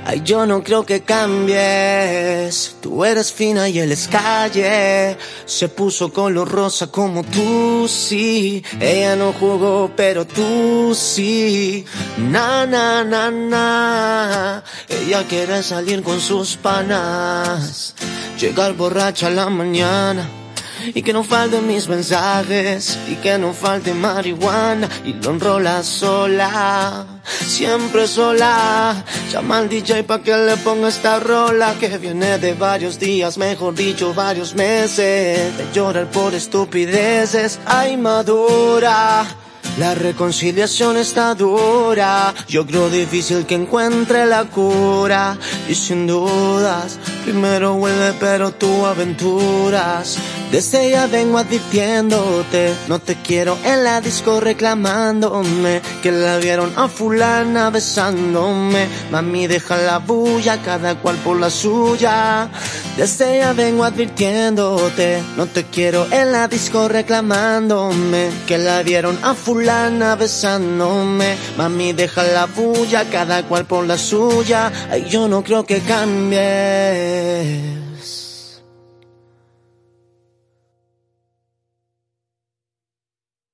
Ay, yo no creo que cambies. Tú eres fina y él es calle. Se puso color rosa como tú, sí. Ella no jugó, pero tú sí. Na, na, na, na. Ella quiere salir con sus panas, llegar borracha a la mañana, y que no falten mis mensajes, y que no falte marihuana, y lo enrola sola, siempre sola. Llama al DJ pa' que le ponga esta rola, que viene de varios días, mejor dicho varios meses, de llorar por estupideces. Ay, madura, la reconciliación está dura. Yo creo difícil que encuentre la cura, y sin dudas primero vuelve, pero tú aventuras. Desde ya vengo advirtiéndote, no te quiero en la disco reclamándome, que la vieron a fulana besándome. Mami, deja la bulla, cada cual por la suya. Desde ya vengo advirtiéndote, no te quiero en la disco reclamándome, que la vieron a fulana besándome. Mami, deja la bulla, cada cual por la suya. Ay, yo no creo que cambie.